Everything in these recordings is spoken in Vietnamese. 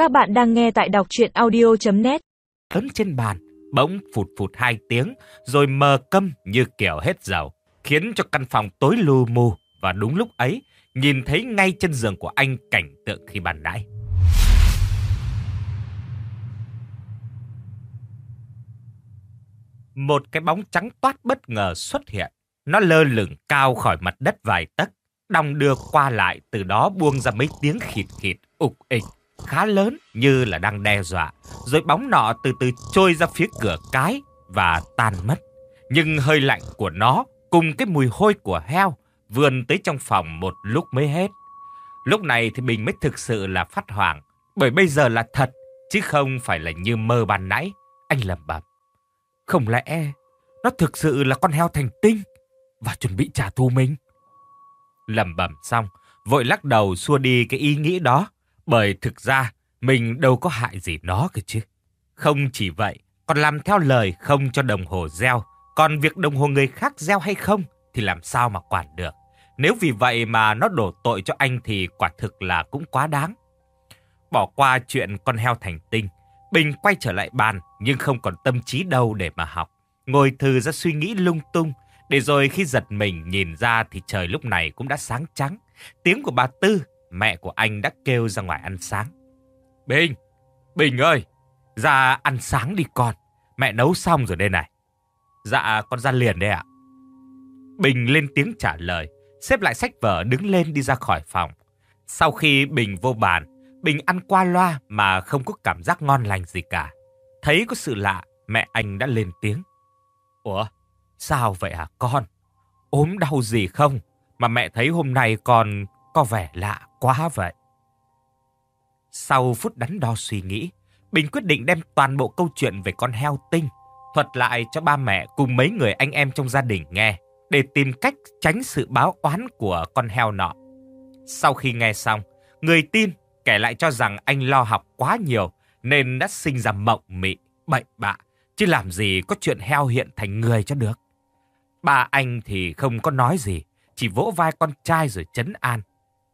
Các bạn đang nghe tại đọc truyện audio.net. Lớn trên bàn, bỗng phụt phụt 2 tiếng, rồi mờ câm như kiểu hết dầu, khiến cho căn phòng tối lù mù. Và đúng lúc ấy, nhìn thấy ngay chân giường của anh cảnh tượng khi ban nãy. Một cái bóng trắng toát bất ngờ xuất hiện. Nó lơ lửng cao khỏi mặt đất vài tấc, đong đưa qua lại, từ đó buông ra mấy tiếng khịt khịt, ục ịch, khá lớn như là đang đe dọa. Rồi bóng nọ từ từ trôi ra phía cửa cái và tan mất. Nhưng hơi lạnh của nó cùng cái mùi hôi của heo vươn tới trong phòng một lúc mới hết. Lúc này thì Bình mới thực sự là phát hoảng, bởi bây giờ là thật, chứ không phải là như mơ ban nãy. Anh lẩm bẩm, không lẽ nó thực sự là con heo thành tinh và chuẩn bị trả thù mình? Lẩm bẩm xong, vội lắc đầu xua đi cái ý nghĩ đó, bởi thực ra mình đâu có hại gì nó cơ chứ. Không chỉ vậy, còn làm theo lời không cho đồng hồ reo. Còn việc đồng hồ người khác reo hay không thì làm sao mà quản được. Nếu vì vậy mà nó đổ tội cho anh thì quả thực là cũng quá đáng. Bỏ qua chuyện con heo thành tinh, Bình quay trở lại bàn nhưng không còn tâm trí đâu để mà học. Ngồi thừ ra suy nghĩ lung tung, để rồi khi giật mình nhìn ra thì trời lúc này cũng đã sáng trắng. Tiếng của bà Tư, mẹ của anh, đã kêu ra ngoài ăn sáng. Bình, Bình ơi, ra ăn sáng đi con, mẹ nấu xong rồi đây này. Dạ, con ra liền đây ạ. Bình lên tiếng trả lời, xếp lại sách vở đứng lên đi ra khỏi phòng. Sau khi Bình vô bàn, Bình ăn qua loa mà không có cảm giác ngon lành gì cả. Thấy có sự lạ, mẹ anh đã lên tiếng. Ủa, sao vậy hả con? Ốm đau gì không? Mà mẹ thấy hôm nay con có vẻ lạ quá vậy. Sau phút đắn đo suy nghĩ, Bình quyết định đem toàn bộ câu chuyện về con heo tinh thuật lại cho ba mẹ cùng mấy người anh em trong gia đình nghe, để tìm cách tránh sự báo oán của con heo nọ. Sau khi nghe xong, người tin kể lại cho rằng anh lo học quá nhiều nên đã sinh ra mộng mị, bậy bạ, chứ làm gì có chuyện heo hiện thành người cho được. Ba anh thì không có nói gì, chỉ vỗ vai con trai rồi trấn an.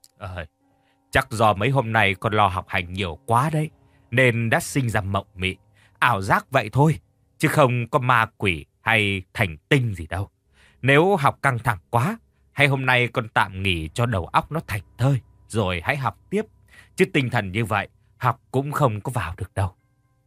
Chắc do mấy hôm nay con lo học hành nhiều quá đấy, nên đã sinh ra mộng mị, ảo giác vậy thôi, chứ không có ma quỷ hay thành tinh gì đâu. Nếu học căng thẳng quá, hay hôm nay con tạm nghỉ cho đầu óc nó thảnh thơi, rồi hãy học tiếp. Chứ tinh thần như vậy, học cũng không có vào được đâu.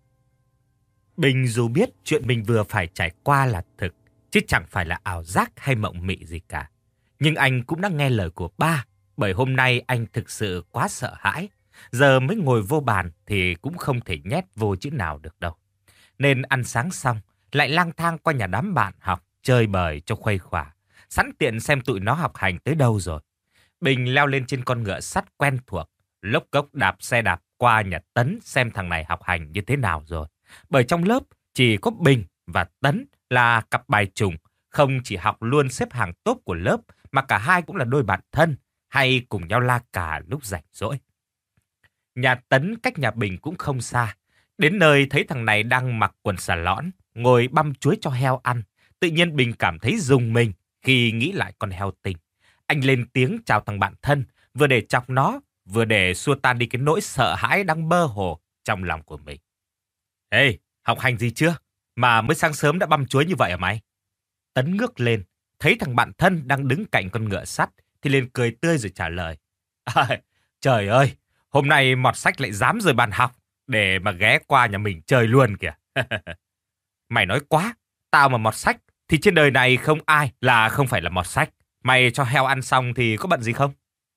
Bình dù biết chuyện mình vừa phải trải qua là thực, chứ chẳng phải là ảo giác hay mộng mị gì cả. Nhưng anh cũng đã nghe lời của ba, bởi hôm nay anh thực sự quá sợ hãi. Giờ mới ngồi vô bàn thì cũng không thể nhét vô chữ nào được đâu. Nên ăn sáng xong, lại lang thang qua nhà đám bạn học, chơi bời cho khuây khỏa, sẵn tiện xem tụi nó học hành tới đâu rồi. Bình leo lên trên con ngựa sắt quen thuộc, lốc cốc đạp xe đạp qua nhà Tấn xem thằng này học hành như thế nào rồi. Bởi trong lớp chỉ có Bình và Tấn là cặp bài trùng, không chỉ học luôn xếp hàng top của lớp, mà cả hai cũng là đôi bạn thân, hay cùng nhau la cà lúc rảnh rỗi. Nhà Tấn cách nhà Bình cũng không xa. Đến nơi thấy thằng này đang mặc quần xà lõn, ngồi băm chuối cho heo ăn. Tự nhiên Bình cảm thấy rùng mình khi nghĩ lại con heo tinh. Anh lên tiếng chào thằng bạn thân, vừa để chọc nó, vừa để xua tan đi cái nỗi sợ hãi đang mơ hồ trong lòng của mình. Ê, học hành gì chưa? Mà mới sáng sớm đã băm chuối như vậy hả mày? Tấn ngước lên, thấy thằng bạn thân đang đứng cạnh con ngựa sắt, thì liền cười tươi rồi trả lời. Trời ơi, hôm nay mọt sách lại dám rời bàn học để mà ghé qua nhà mình chơi luôn kìa. Mày nói quá, tao mà mọt sách thì trên đời này không ai là không phải là mọt sách. Mày cho heo ăn xong thì có bận gì không?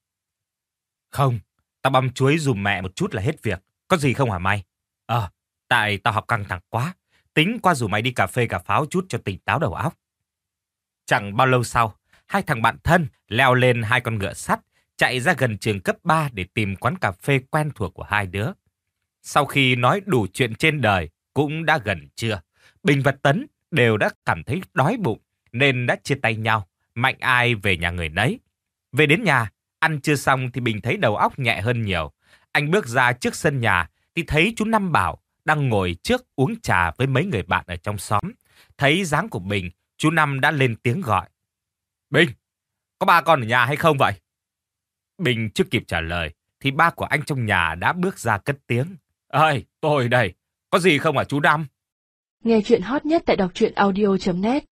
Không, tao băm chuối giùm mẹ một chút là hết việc. Có gì không hả mày? Tại tao học căng thẳng quá, tính qua rủ mày đi cà phê cà pháo chút cho tỉnh táo đầu óc. Chẳng bao lâu sau, hai thằng bạn thân leo lên hai con ngựa sắt, chạy ra gần trường cấp 3 để tìm quán cà phê quen thuộc của hai đứa. Sau khi nói đủ chuyện trên đời, cũng đã gần trưa. Bình và Tấn đều đã cảm thấy đói bụng, nên đã chia tay nhau, mạnh ai về nhà người nấy. Về đến nhà, ăn trưa xong thì Bình thấy đầu óc nhẹ hơn nhiều. Anh bước ra trước sân nhà thì thấy chú Năm Bảo đang ngồi trước uống trà với mấy người bạn ở trong xóm. Thấy dáng của Bình, chú Năm đã lên tiếng gọi. Bình, có ba con ở nhà hay không vậy? Bình chưa kịp trả lời thì ba của anh trong nhà đã bước ra cất tiếng. Ơi, tôi đây. Có gì không hả chú Năm? Nghe chuyện hot nhất tại đọc truyện audio.net